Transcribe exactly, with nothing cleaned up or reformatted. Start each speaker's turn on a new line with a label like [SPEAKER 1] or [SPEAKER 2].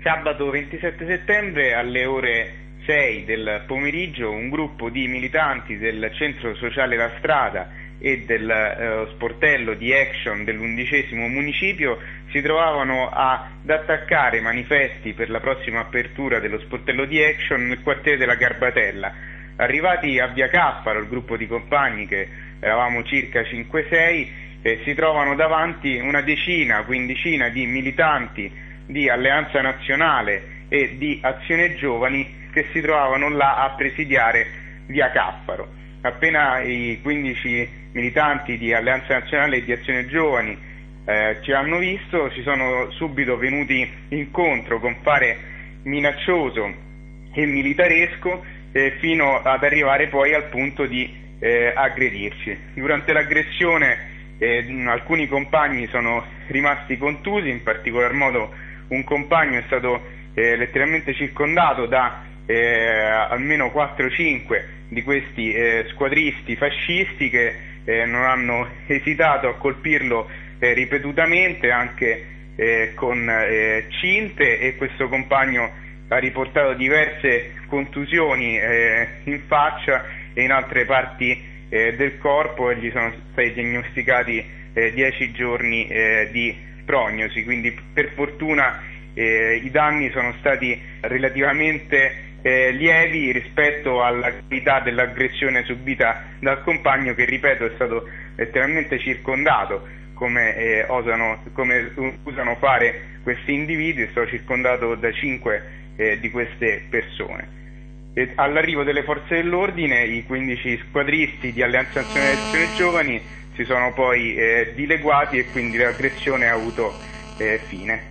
[SPEAKER 1] Sabato ventisette settembre alle ore sei del pomeriggio un gruppo di militanti del Centro Sociale La Strada e del eh, sportello di Action dell'undicesimo municipio si trovavano ad attaccare manifesti per la prossima apertura dello sportello di Action nel quartiere della Garbatella. Arrivati a Via Caffaro, il gruppo di compagni, che eravamo circa cinque sei, eh, si trovano davanti una decina, quindicina di militanti di Alleanza Nazionale e di Azione Giovani che si trovavano là a presidiare Via Caffaro. Appena i quindici militanti di Alleanza Nazionale e di Azione Giovani eh, ci hanno visto, ci sono subito venuti incontro con fare minaccioso e militaresco eh, fino ad arrivare poi al punto di eh, aggredirci. Durante l'aggressione eh, alcuni compagni sono rimasti contusi, in particolar modo un compagno è stato eh, letteralmente circondato da eh, almeno quattro cinque di questi eh, squadristi fascisti che eh, non hanno esitato a colpirlo eh, ripetutamente, anche eh, con eh, cinte, e questo compagno ha riportato diverse contusioni eh, in faccia e in altre parti eh, del corpo, e gli sono stati diagnosticati eh, dieci giorni eh, di prognosi, quindi per fortuna eh, i danni sono stati relativamente eh, lievi rispetto alla gravità dell'aggressione subita dal compagno, che, ripeto, è stato letteralmente circondato, come, eh, osano, come usano fare questi individui. È stato circondato da cinque eh, di queste persone. E all'arrivo delle forze dell'ordine, i quindici squadristi di Alleanza Nazionale e Azione Giovani si sono poi eh, dileguati e quindi l'aggressione ha avuto eh, fine.